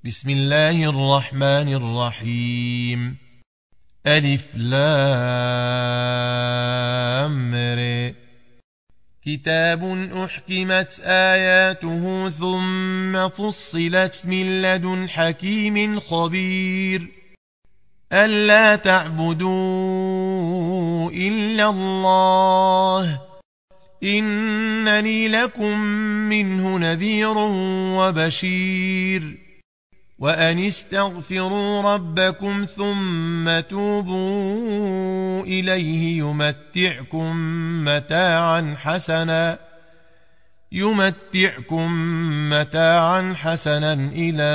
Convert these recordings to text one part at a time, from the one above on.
بسم الله الرحمن الرحيم. ألف لام ر. كتاب أحكمت آياته ثم فصلت من لدن حكيم خبير. ألا تعبدوا إلا الله إنني لكم منه نذير وبشير. وأن استغفروا ربكم ثم توبوا إليه يمتعكم متاعا حسنا إلى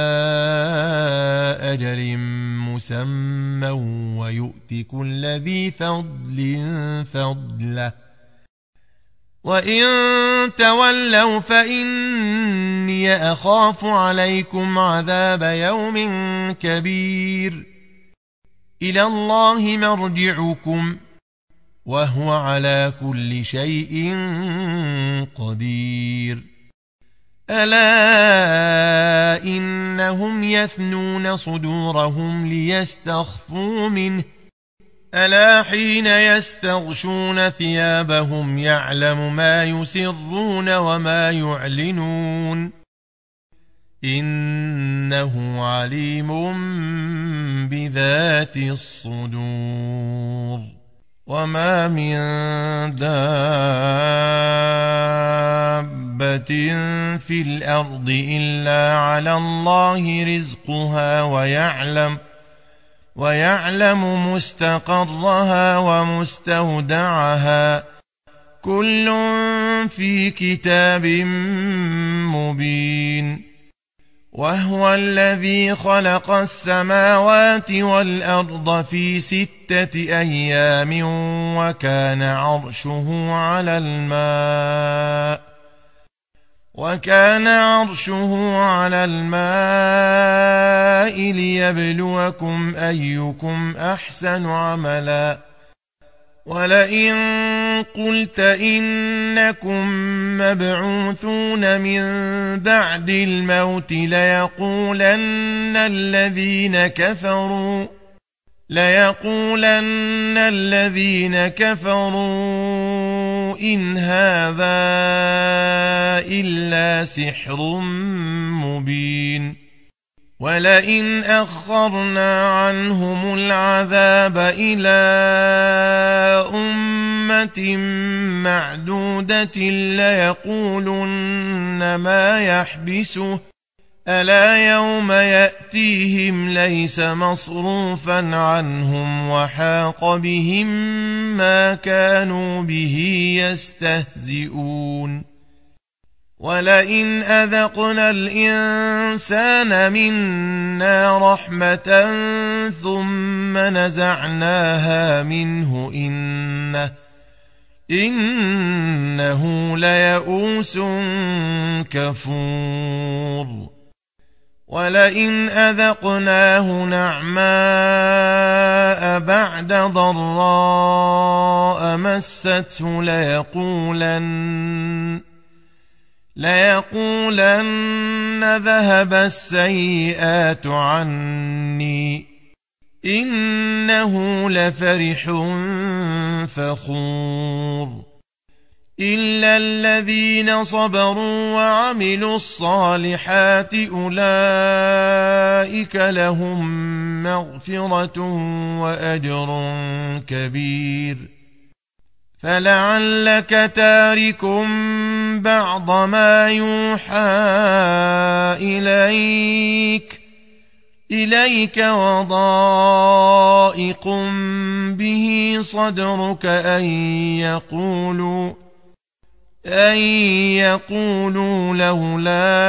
أجل مسمى ويؤت كل ذي فضل فضله. وإن تولوا فإني أخاف عليكم عذاب يوم كبير. إلى الله مرجعكم وهو على كل شيء قدير. ألا إنهم يثنون صدورهم ليستخفوا منه ألا حين يستغشون ثيابهم يعلم ما يسرون وما يعلنون إنه عليم بذات الصدور. وما من دابة في الأرض إلا على الله رزقها ويعلم مستقرها ومستودعها كل في كتاب مبين. وهو الذي خلق السماوات والأرض في 6 أيام وكان عرشه على الماء ليبلوكم أيكم أحسن عملا. ولئن قلت إنكم مبعوثون من بعد الموت ليقولن الذين كفروا إن هذا إلا سحر مبين. ولئن أخرنا عنهم العذاب إلى أمة معدودة ليقولن ما يحبسه ألا يوم يأتيهم ليس مصروفا عنهم وحاق بهم ما كانوا به يستهزئون. ولئن أذقنا الإنسان منا رحمة ثم نزعناها منه إنه ليئوس كفور. ولئن أذقناه نعماء بعد ضراء مسته ليقولن ذهب السيئات عني إنه لفرح فخور. إلا الذين صبروا وعملوا الصالحات أولئك لهم مغفرة وأجر كبير. فلعلك تارك بعض ما يوحى إليك وضائق به صدرك أن يقولوا لولا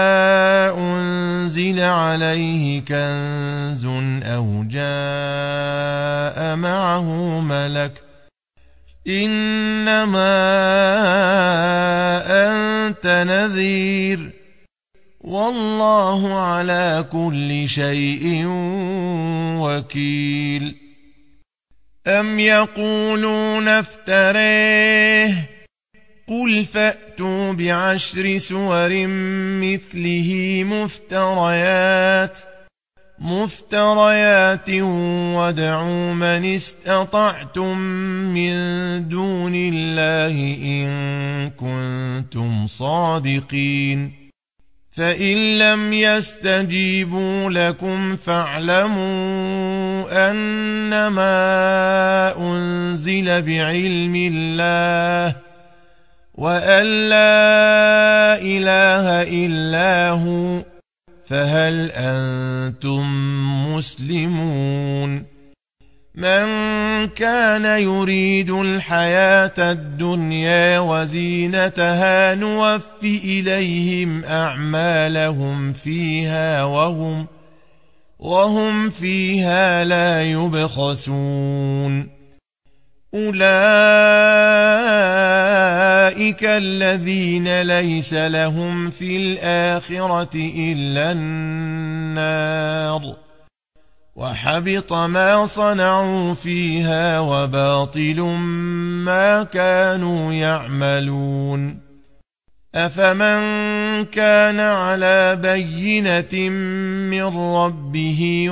أنزل عليه كنز أو جاء معه ملك إنما أنت نذير والله على كل شيء وكيل. أم يقولون افتريه قل فأتوا بعشر سور مثله مفتريات وادعوا من استطعتم من دون الله إن كنتم صادقين فإن لم يستجيبوا لكم فاعلموا أنما أنزل بعلم الله وأن لا إله إلا هو فهل أنتم مسلمون من كان يريد الحياة الدنيا وزينتها نوف إليهم أعمالهم فيها وهم فيها لا يبخسون أولئك الذين ليس لهم في الآخرة إلا النار وحبط ما صنعوا فيها وباطل ما كانوا يعملون أفمن كان على بينة من ربه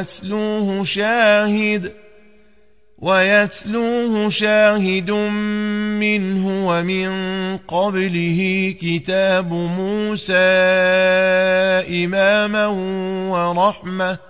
ويتلوه شاهد منه ومن قبله كتاب موسى إماما ورحمة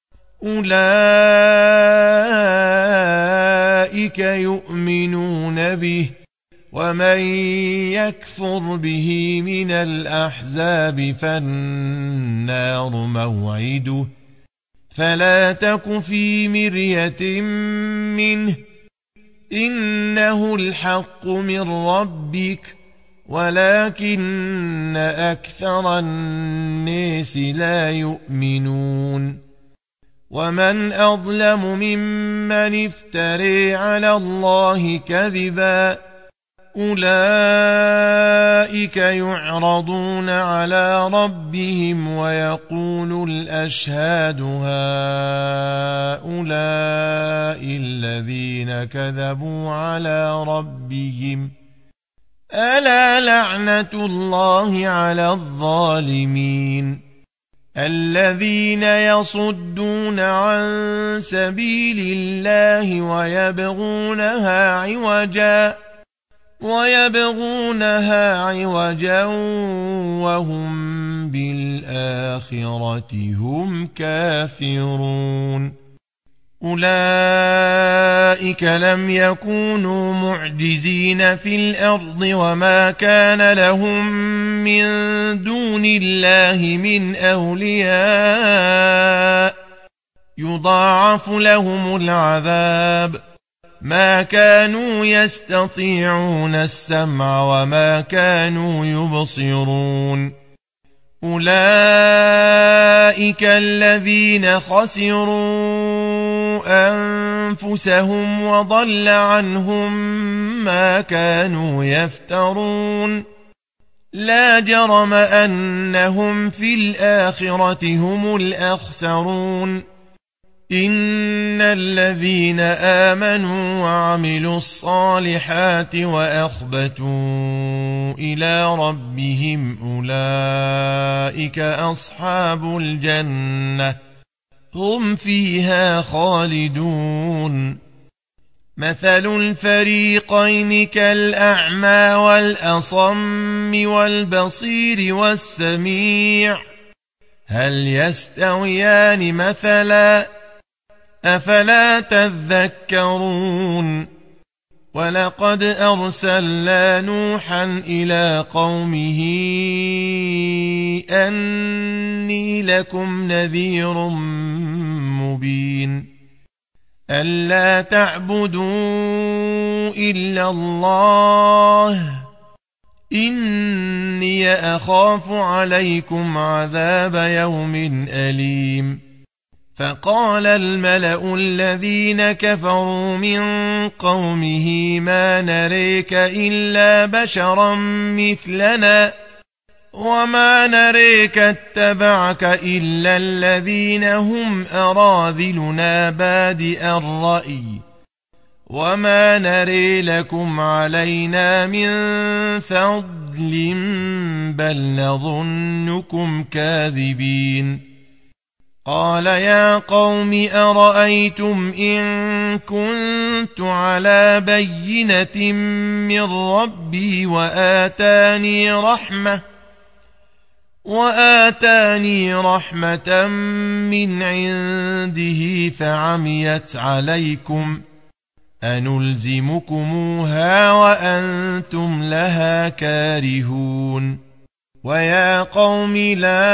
أولئك يؤمنون به ومن يكفر به من الأحزاب فالنار موعده فلا تك في مرية منه إنه الحق من ربك ولكن أكثر الناس لا يؤمنون ومن أظلم ممن افتري على الله كذبا أولئك يعرضون على ربهم ويقول الأشهاد هؤلاء الذين كذبوا على ربهم ألا لعنة الله على الظالمين الذين يصدون عن سبيل الله ويبغونها عوجا وهم بالآخرة هم كافرون أولئك لم يكونوا معجزين في الأرض وما كان لهم من دون الله من أولياء يضاعف لهم العذاب ما كانوا يستطيعون السمع وما كانوا يبصرون أولئك الذين خسروا أنفسهم وضل عنهم ما كانوا يفترون لا جرم أنهم في الآخرة هم الأخسرون إن الذين آمنوا وعملوا الصالحات وأخبتوا إلى ربهم أولئك أصحاب الجنة هم فيها خالدون مثل الفريقين كالأعمى والأصم والبصير والسميع هل يستويان مثلا أفلا تذكرون ولقد أرسلنا نوحا إلى قومه أني لكم نذير مبين ألا تعبدوا إلا الله إني أخاف عليكم عذاب يوم أليم فقال الملأ الذين كفروا من قومه ما نريك إلا بشرا مثلنا وما نريك اتبعك إلا الذين هم أراذلنا بادئ الرأي وما نري لكم علينا من فضل بل نظنكم كاذبين قال يا قوم أرأيتم إن كنت على بينة من ربي وآتاني رحمة من عنده فعميت عليكم أنلزمكموها وأنتم لها كارهون ويا قوم لا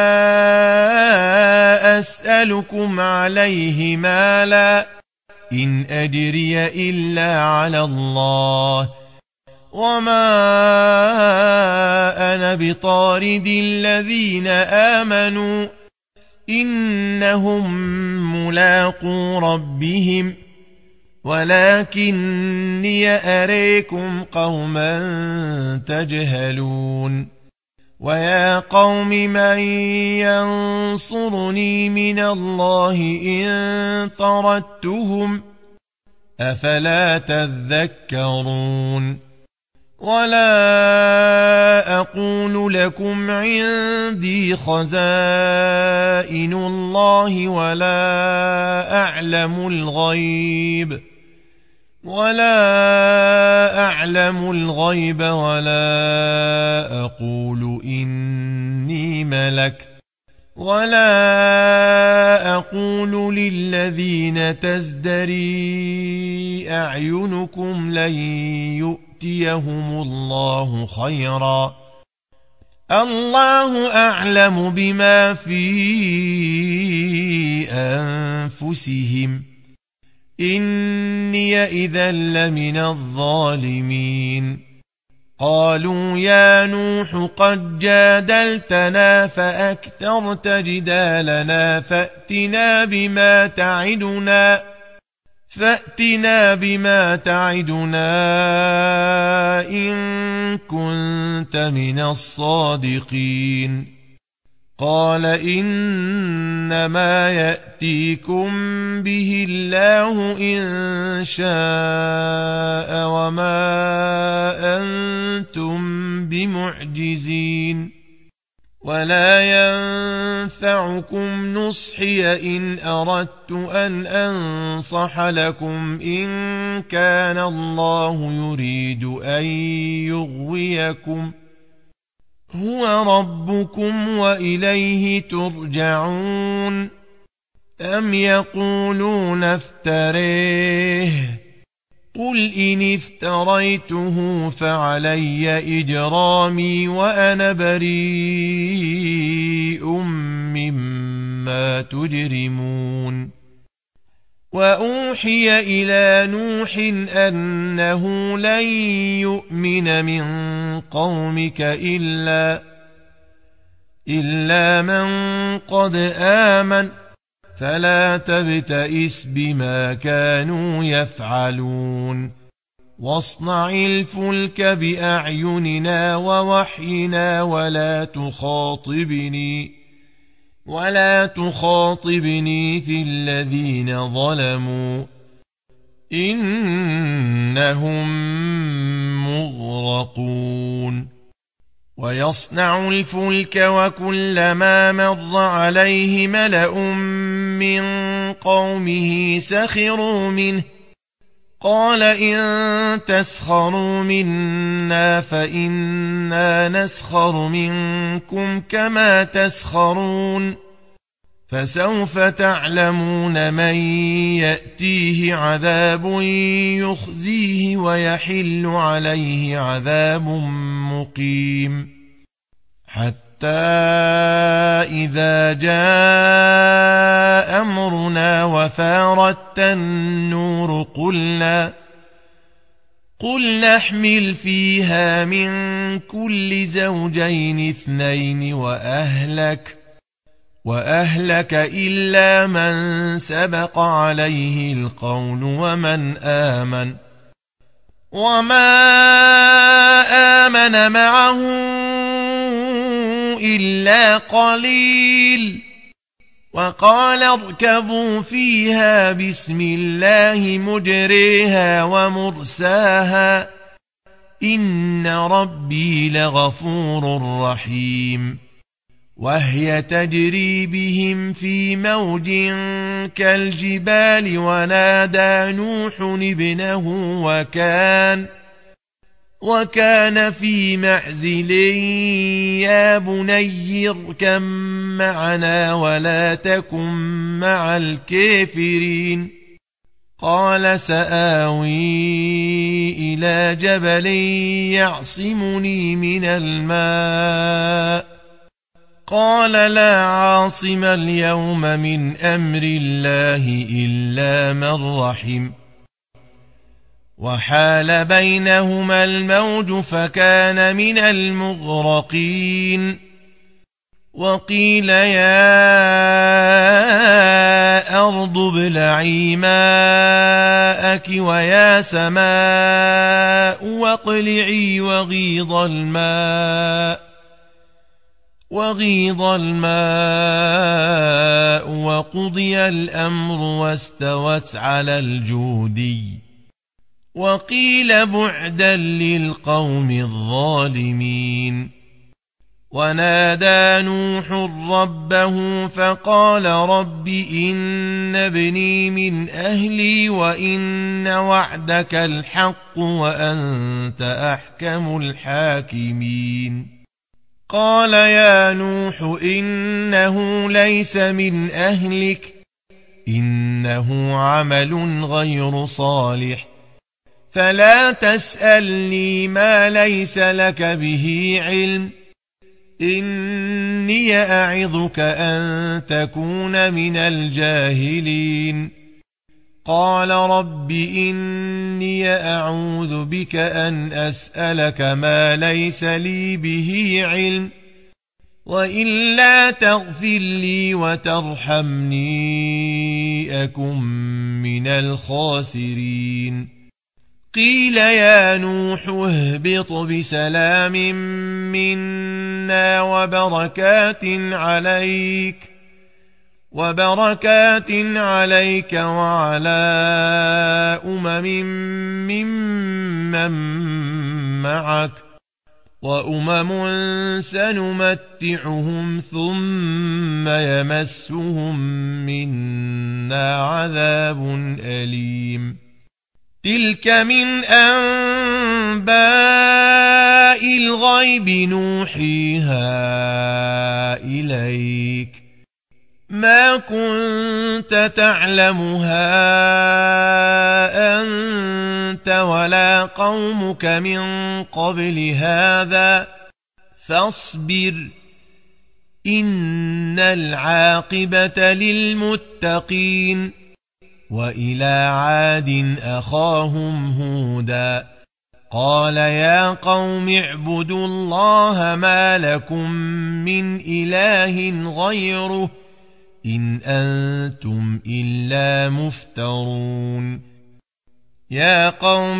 أسألكم عليه مالا إن أجري إلا على الله وما أنا بطارد الذين آمنوا إنهم ملاقو ربهم ولكني أريكم قوما تجهلون ويا قوم من ينصرني من الله إن طردتهم أفلا تذكرون ولا أقول لكم عندي خزائن الله ولا أعلم الغيب ولا أقول إني ملك ولا أقول للذين تزدري أعينكم لن يؤتيهم الله خيرا الله أعلم بما في أنفسهم إني إذا لمن الظالمين قالوا يا نوح قد جادلتنا فأكثرت جدالنا فأتنا بما تعدنا إن كنت من الصادقين قال إنما يأتيكم به الله إن شاء وما أنتم بمعجزين ولا ينفعكم نصحي إن أردت أن أنصح لكم إن كان الله يريد أن يغويكم هو ربكم وإليه ترجعون أم يقولون افتريه قل إن افتريته فعلي إجرامي وأنا بريء مما تجرمون وأوحي إلى نوح أنه لن يؤمن من قومك إلا من قد آمن فلا تبتئس بما كانوا يفعلون واصنع الفلك بأعيننا ووحينا ولا تخاطبني في الذين ظلموا إنهم مغرقون ويصنع الفلك وكلما مر عليه ملأ من قومه سخروا منه قال إن تسخروا منا فإنا نسخر منكم كما تسخرون فسوف تعلمون من يأتيه عذاب يخزيه ويحل عليه عذاب مقيم حتى إذا جاء أمرنا وفارت النور قل نحمل فيها من كل زوجين اثنين وأهلك إلا من سبق عليه القول وما آمن معه إلا قليل وقال اركبوا فيها بسم الله مجريها ومرساها إن ربي لغفور رحيم وهي تجري بهم في موج كالجبال ونادى نوح ابنه وكان في معزل يا بني اركب معنا ولا تكن مع الكافرين قال سآوي إلى جبل يعصمني من الماء قال لا عاصم اليوم من أمر الله إلا من رحم وحال بينهما الموج فكان من المغرقين وقيل يا أرض ابلعي ماءك ويا سماء واقلعي وغيض الماء وقضي الأمر واستوت على الجودي وقيل بعدا للقوم الظالمين ونادى نوح ربه فقال رب إن ابني من أهلي وإن وعدك الحق وأنت أحكم الحاكمين قال يا نوح إنه ليس من أهلك إنه عمل غير صالح فلا تسألني ما ليس لك به علم إني أعظك أن تكون من الجاهلين قال رب إني أعوذ بك أن أسألك ما ليس لي به علم وإلا تغفر لي وترحمني أكن من الخاسرين قيل يا نوح اهبط بسلام منا وبركات عليك وعلى ممن معك وأمم سنمتعهم ثم يمسهم منا عذاب أليم تلك من أنباء الغيب نوحيها إليك ما كنت تعلمها أنت ولا قومك من قبل هذا فاصبر إن العاقبة للمتقين وإلى عاد أخاهم هودا قال يا قوم اعبدوا الله ما لكم من إله غيره إن أنتم إلا مفترون يا قوم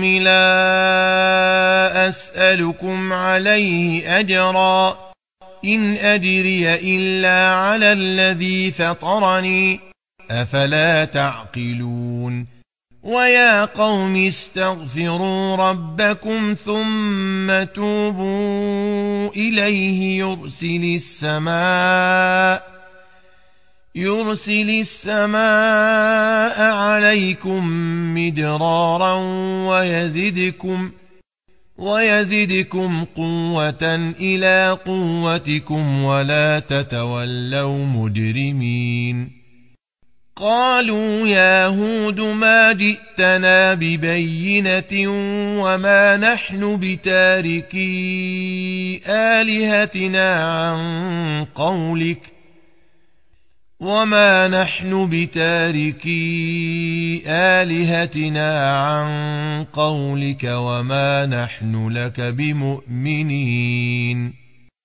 لا أسألكم عليه أجرا إن أجري إلا على الذي فطرني أفلا تعقلون ويا قوم استغفروا ربكم ثم توبوا إليه يرسل السماء عليكم مدرارا ويزدكم قوة إلى قوتكم ولا تتولوا مجرمين قالوا يا هود ما جئتنا ببينة وما نحن بتاركي آلهتنا عن قولك وما نحن لك بمؤمنين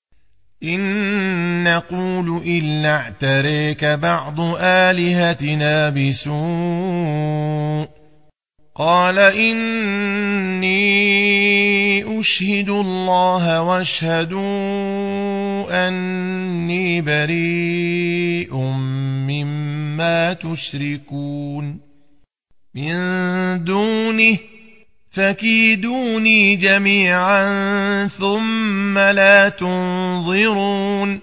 إن نقول إلا اعتريك بعض آلهتنا بسوء قال إني أشهد الله واشهدوا أني بريء مما تشركون من دونه فكيدوني جميعا ثم لا تنظرون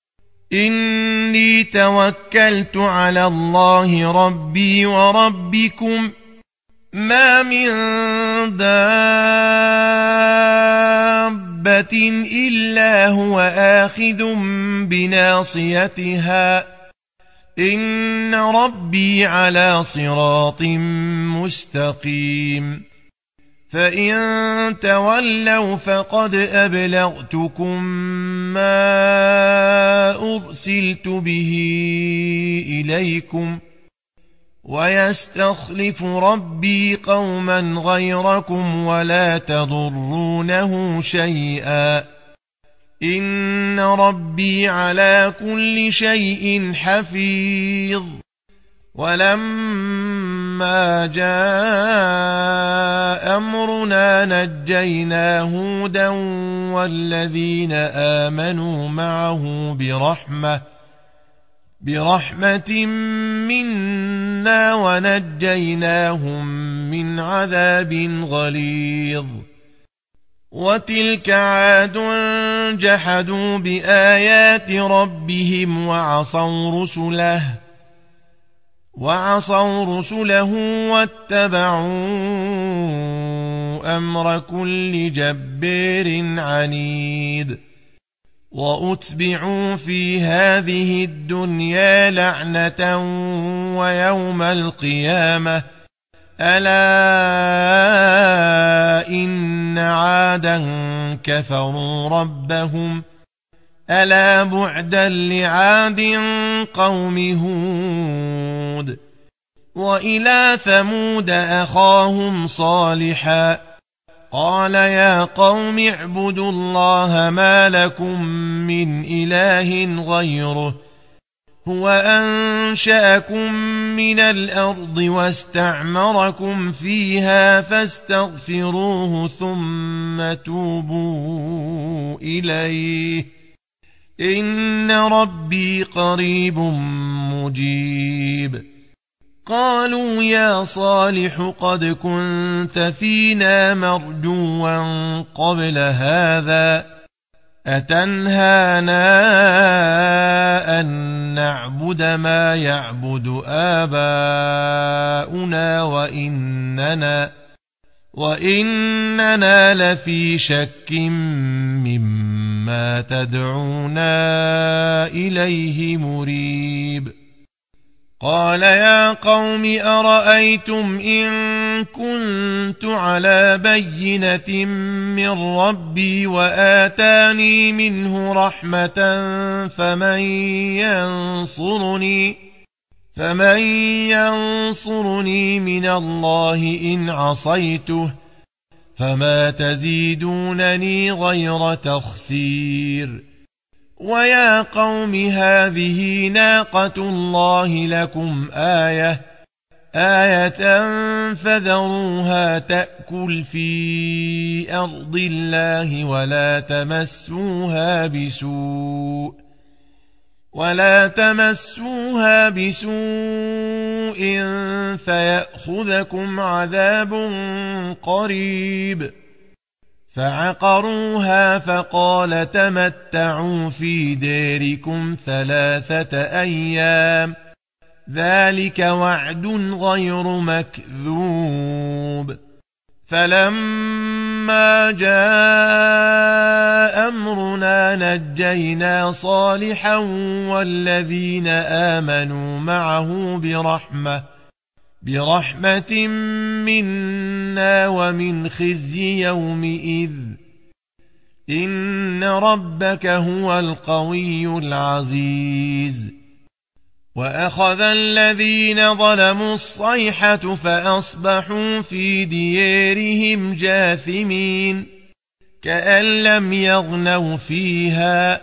إني توكلت على الله ربي وربكم ما من دابة إلا هو آخذ بناصيتها إن ربي على صراط مستقيم فإن تولوا فقد أبلغتكم ما أرسلت به إليكم ويستخلف ربي قوما غيركم ولا تضرونه شيئا إن ربي على كل شيء حفيظ ولما جاء أمرنا نجينا هودا والذين آمنوا معه برحمة منا ونجيناهم من عذاب غليظ وتلك عاد جحدوا بآيات ربهم وعصوا رسله واتبعوا أمر كل جبار عنيد وأتبعوا في هذه الدنيا لعنة ويوم القيامة ألا إن عادا كفروا ربهم ألا بعدا لعاد قوم هود وإلى ثمود أخاهم صالحا قال يا قوم اعبدوا الله ما لكم من إله غيره هو أنشأكم من الأرض واستعمركم فيها فاستغفروه ثم توبوا إليه إن ربي قريب مجيب قالوا يا صالح قد كنت فينا مرجوا قبل هذا أتنهانا أن نعبد ما يعبد آباؤنا وإننا لفي شك مما تدعونا إليه مريب قال يا قوم أرأيتم إن كنت على بينة من ربي وآتاني منه رحمة فمن ينصرني من الله إن عصيته فما تزيدونني غير تخسير ويا قوم هذه ناقة الله لكم آية فذروها تأكل في أرض الله ولا تمسوها بسوء فيأخذكم عذاب قريب فعقروها فقال تمتعوا في ديركم 3 أيام ذلك وعد غير مكذوب فلما جاء أمرنا نجينا صالحا والذين آمنوا معه برحمة منا ومن خزي يومئذ إن ربك هو القوي العزيز وأخذ الذين ظلموا الصيحة فأصبحوا في ديارهم جاثمين كأن لم يغنوا فيها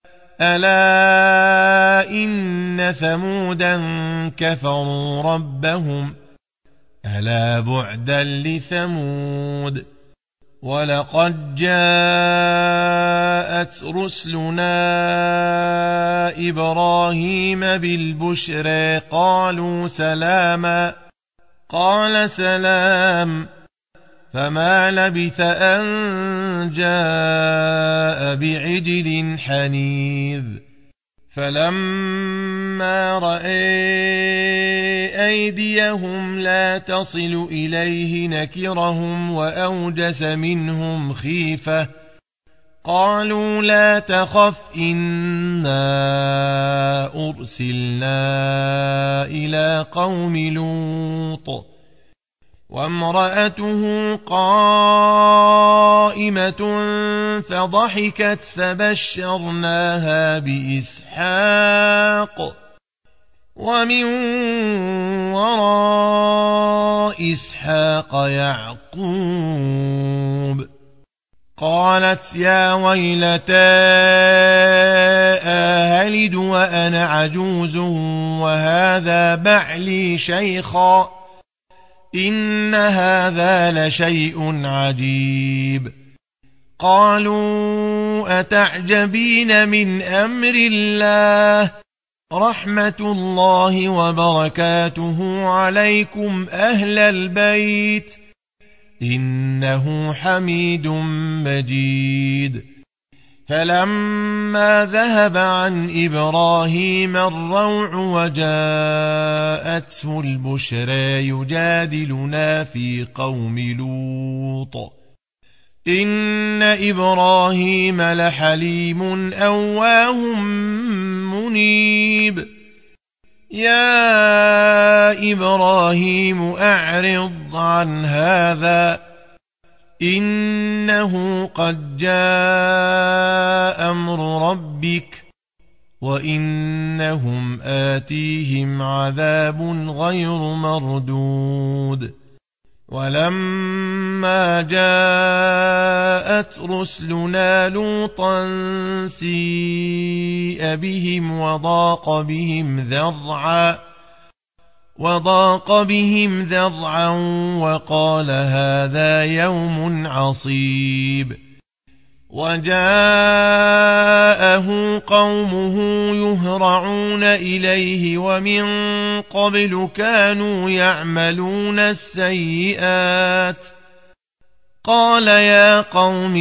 ألا إن ثمودا كفروا ربهم ألا بعدا لثمود ولقد جاءت رسلنا إبراهيم بالبشرى قالوا سلاما قال سلام فما لبث أن جاء بعجل حنيذ فلما رأى أيديهم لا تصل إليه نكرهم وأوجس منهم خيفة قالوا لا تخف إنا أرسلنا إلى قوم لوط وامرأته قائمة فضحكت فبشرناها بإسحاق ومن وراء إسحاق يعقوب قالت يا ويلتى أهلد وأنا عجوز وهذا بعلي شيخا إن هذا لشيء عجيب قالوا أتعجبين من أمر الله رحمة الله وبركاته عليكم أهل البيت إنه حميد مجيد فلما ذهب عن إبراهيم الروع وجاءته البشرى يجادلنا في قوم لوط إن إبراهيم لحليم أواه منيب يا إبراهيم أعرض عن هذا إنه قد جاء أمر ربك وإنهم آتيهم عذاب غير مردود ولما جاءت رسلنا لوطا سيء بهم وضاق بهم ذرعا وقال هذا يوم عصيب وجاءه قومه يهرعون إليه ومن قبل كانوا يعملون السيئات قال يا قوم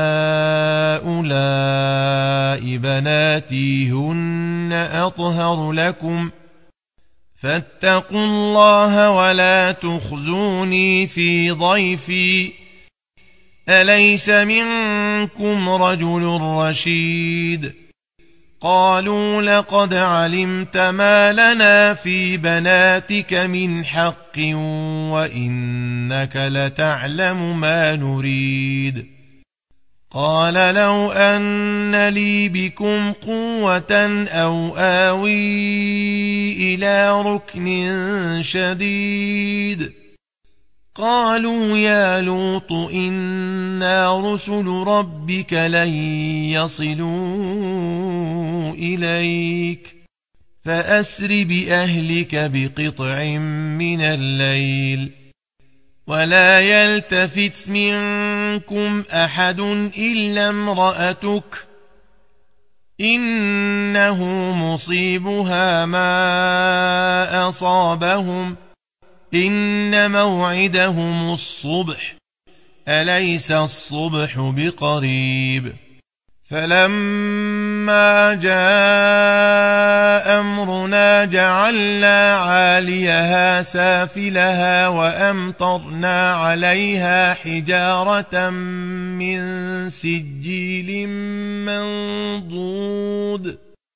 هؤلاء بناتي هن أطهر لكم فاتقوا الله ولا تخزوني في ضيفي أليس منكم رجل رشيد قالوا لقد علمت ما لنا في بناتك من حق وإنك لتعلم ما نريد قال لو أن لي بكم قوة أو آوي إلى ركن شديد قالوا يا لوط إنا رسل ربك لن يصلوا إليك فأسر بأهلك بقطع من الليل ولا يلتفت منكم أحد إلا امرأتك إنه مصيبها ما أصابهم إن موعدهم الصبح أليس الصبح بقريب فلما جاء أمرنا جعلنا عاليها سافلها وأمطرنا عليها حجارة من سجيل منضود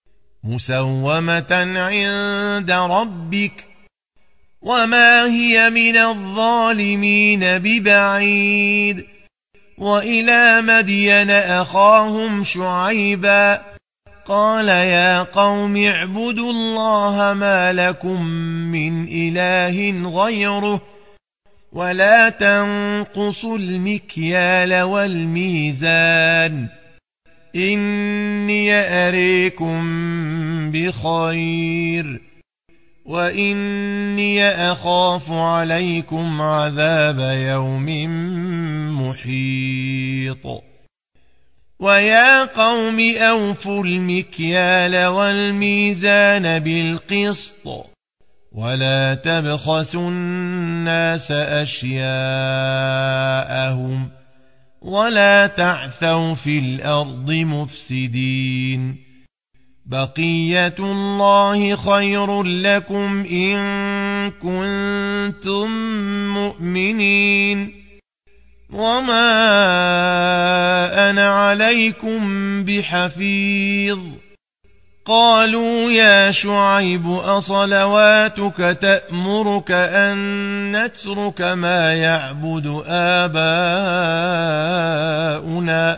مسومة عند ربك وما هي من الظالمين ببعيد وإلى مدين أخاهم شعيبا قال يا قوم اعبدوا الله ما لكم من إله غيره ولا تنقصوا المكيال والميزان إني أريكم بخير وإني أخاف عليكم عذاب يوم محيط ويا قوم أوفوا المكيال والميزان بالقسط ولا تبخسوا الناس أشياءهم ولا تعثوا في الأرض مفسدين بقية الله خير لكم إن كنتم مؤمنين وما أنا عليكم بحفيظ قالوا يا شعيب أصلواتك تأمرك أن نترك ما يعبد آباؤنا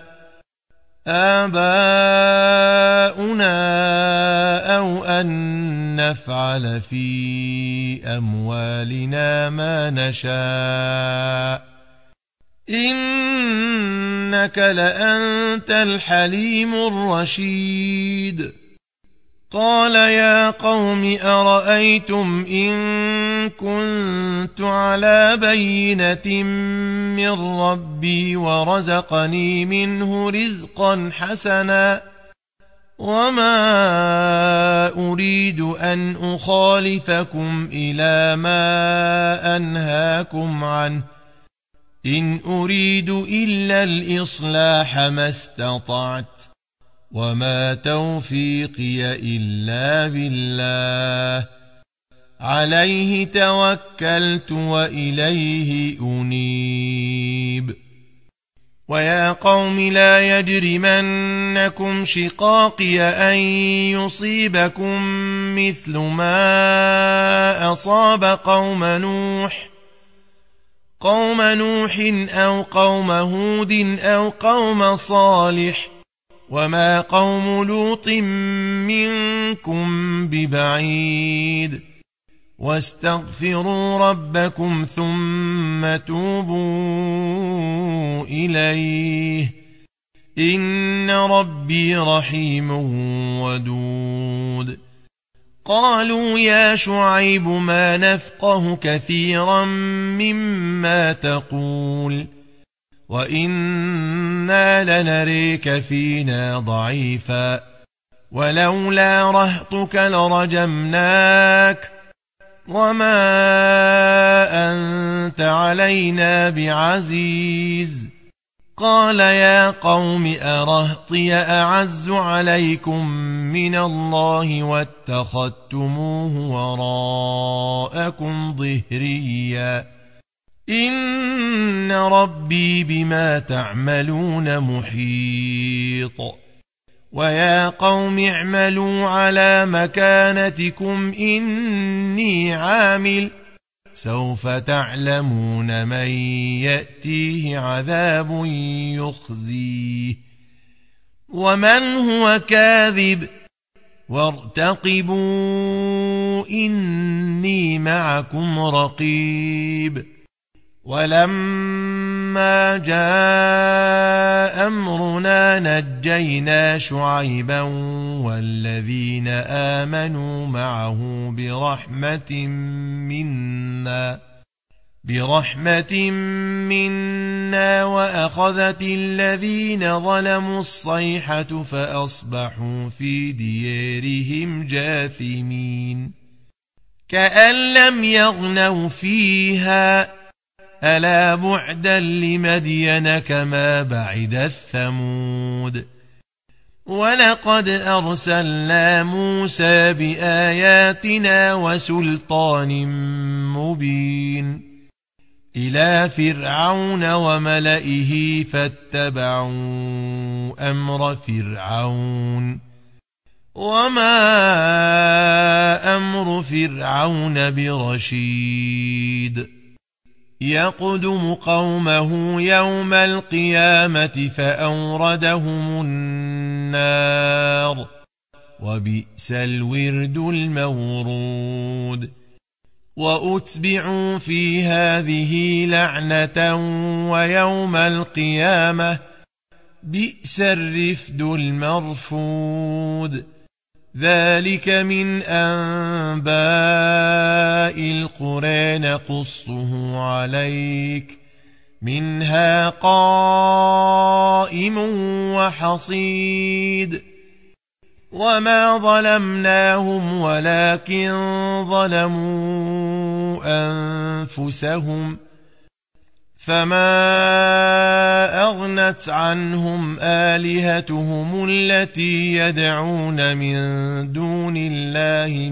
أو أن نفعل في أموالنا ما نشاء إنك لأنت الحليم الرشيد قال يا قوم أرأيتم إن كنت على بينة من ربي ورزقني منه رزقا حسنا وما أريد أن أخالفكم إلى ما أنهاكم عنه إن أريد إلا الإصلاح ما استطعت وما توفيقي إلا بالله عليه توكلت وإليه أنيب ويا قوم لا يجرمنكم شقاقي أن يصيبكم مثل ما أصاب قوم نوح أو قوم هود أو قوم صالح وما قوم لوط منكم ببعيد واستغفروا ربكم ثم توبوا إليه إن ربي رحيم ودود قالوا يا شعيب ما نفقه كثيرا مما تقول وإنا لنريك فينا ضعيفا ولولا رهطك لرجمناك وما أنت علينا بعزيز قال يا قوم أرهطي أعز عليكم من الله واتخذتموه وراءكم ظهريا إن ربي بما تعملون محيط ويا قوم اعملوا على مكانتكم إني عامل سوف تعلمون من يأتيه عذاب يخزيه ومن هو كاذب وارتقبوا إني معكم رقيب ولما جاء أمرنا نجينا شعيبا والذين آمنوا معه برحمة منا وأخذت الذين ظلموا الصيحة فأصبحوا في ديارهم جاثمين كأن لم يغنوا فيها ألا بعدا لمدين كما بعد الثمود ولقد أرسلنا موسى بآياتنا وسلطان مبين إلى فرعون وملئه فاتبعوا أمر فرعون وما أمر فرعون برشيد يقدم قومه يوم القيامة فأوردهم النار وبئس الورد المورود وأتبعوا في هذه لعنة ويوم القيامة بئس الرفد المرفود ذلك من أنباء القرى نقصه عليك منها قائم وحصيد وما ظلمناهم ولكن ظلموا أنفسهم فما أغنت عنهم آلهتهم التي يدعون من دون الله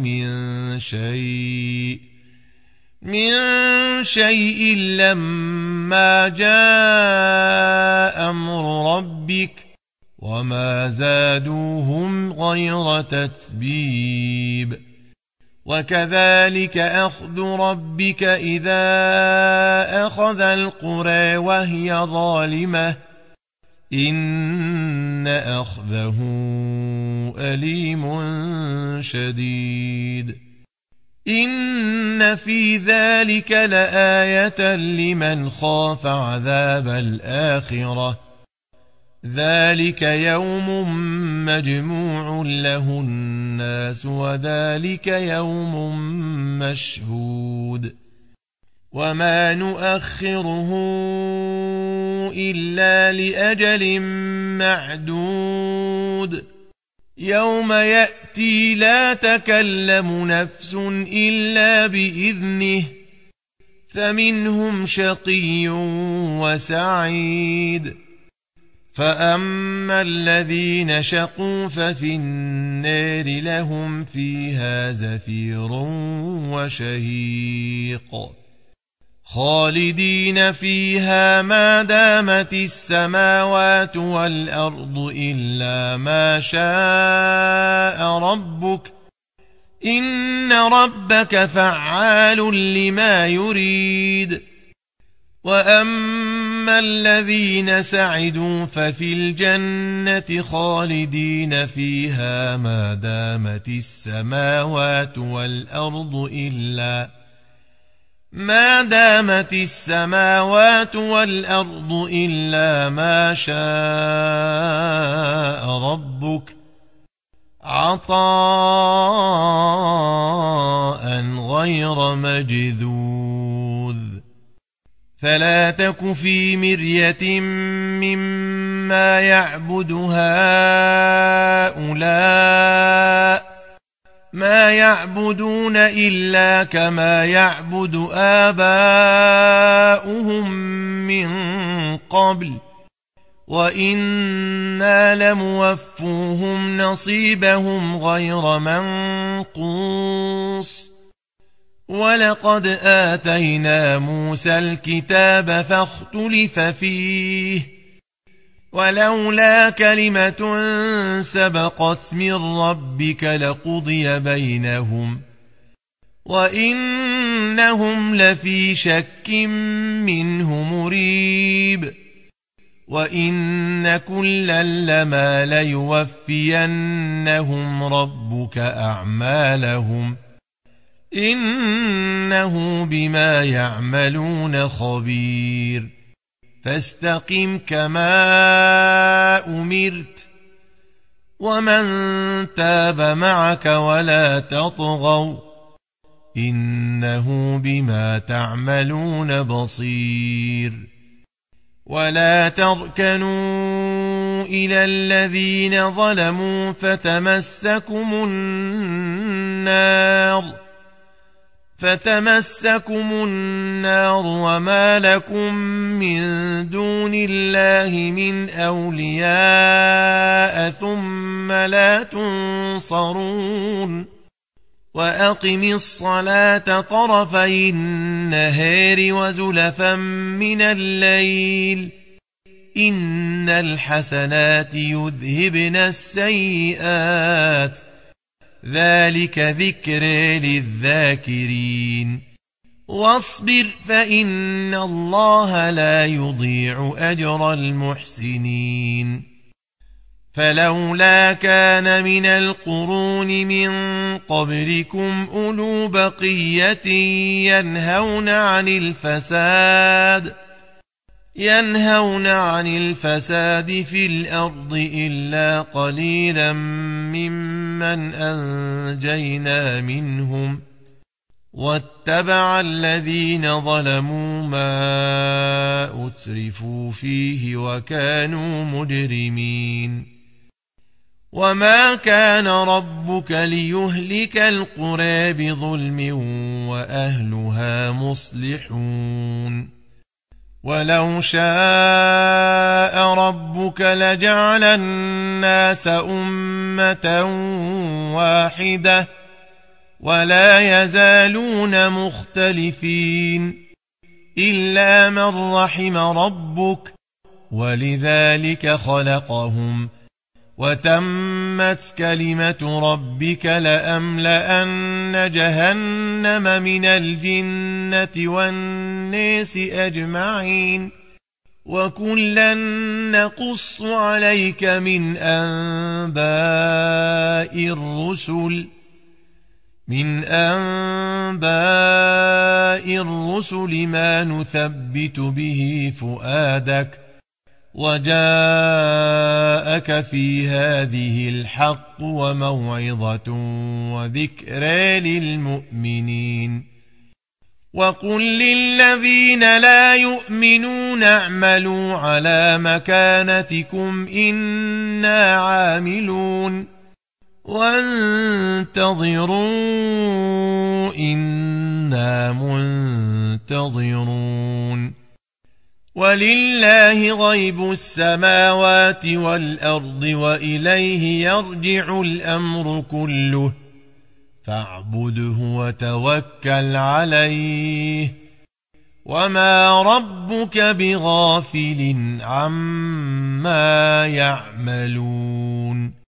من شيء لما جاء أمر ربك وما زادوهم غير تتبيب وكذلك أخذ ربك إذا أخذ القرى وهي ظالمة إن أخذه أليم شديد إن في ذلك لآية لمن خاف عذاب الآخرة ذلك يوم مجموع له الناس وذلك يوم مشهود وما نؤخره إلا لأجل معدود يوم يأتي لا تكلم نفس إلا بإذنه فمنهم شقي وسعيد فأما الذين شقوا ففي النار لهم فيها زفير وشهيق خالدين فيها ما دامت السماوات والأرض إلا ما شاء ربك إن ربك فعال لما يريد وأما الذين سعدوا ففي الجنة خالدين فيها ما دامت السماوات والأرض إلا ما شاء ربك عطاء غير مجذوذ فلا تك في مرية مما يعبد هؤلاء ما يعبدون إلا كما يعبد آباؤهم من قبل وإنا لموفوهم نصيبهم غير منقوص ولقد آتينا موسى الكتاب فاختلف فيه ولولا كلمة سبقت من ربك لقضي بينهم وإنهم لفي شك منه مريب وإن كلا لما ليوفينهم ربك أعمالهم إنه بما يعملون خبير فاستقم كما أمرت ومن تاب معك ولا تطغوا إنه بما تعملون بصير ولا تركنوا إلى الذين ظلموا فتمسكم النار وما لكم من دون الله من أولياء ثم لا تنصرون وأقم الصلاة طرفي النهار وزلفا من الليل إن الحسنات يذهبن السيئات ذلك ذكر للذاكرين واصبر فإن الله لا يضيع أجر المحسنين فلولا كان من القرون من قبلكم أولو بقية ينهون عن الفساد في الأرض إلا قليلا ممن أنجينا منهم واتبع الذين ظلموا ما أترفوا فيه وكانوا مجرمين وما كان ربك ليهلك القرى بظلم وأهلها مصلحون ولو شاء ربك لجعل الناس أمة واحدة ولا يزالون مختلفين إلا من رحم ربك ولذلك خلقهم وتمت كلمة ربك لأملأن جهنم من الجنة والناس أجمعين وكلا نقص عليك من أنباء الرسل ما نثبت به فؤادك وجاءك في هذه الحق وموعظة وذكرى للمؤمنين وقل للذين لا يؤمنون اعملوا على مكانتكم إنا عاملون وانتظروا إنا منتظرون ولله غيب السماوات والأرض وإليه يرجع الأمر كله فاعبده وتوكل عليه وما ربك بغافل عما يعملون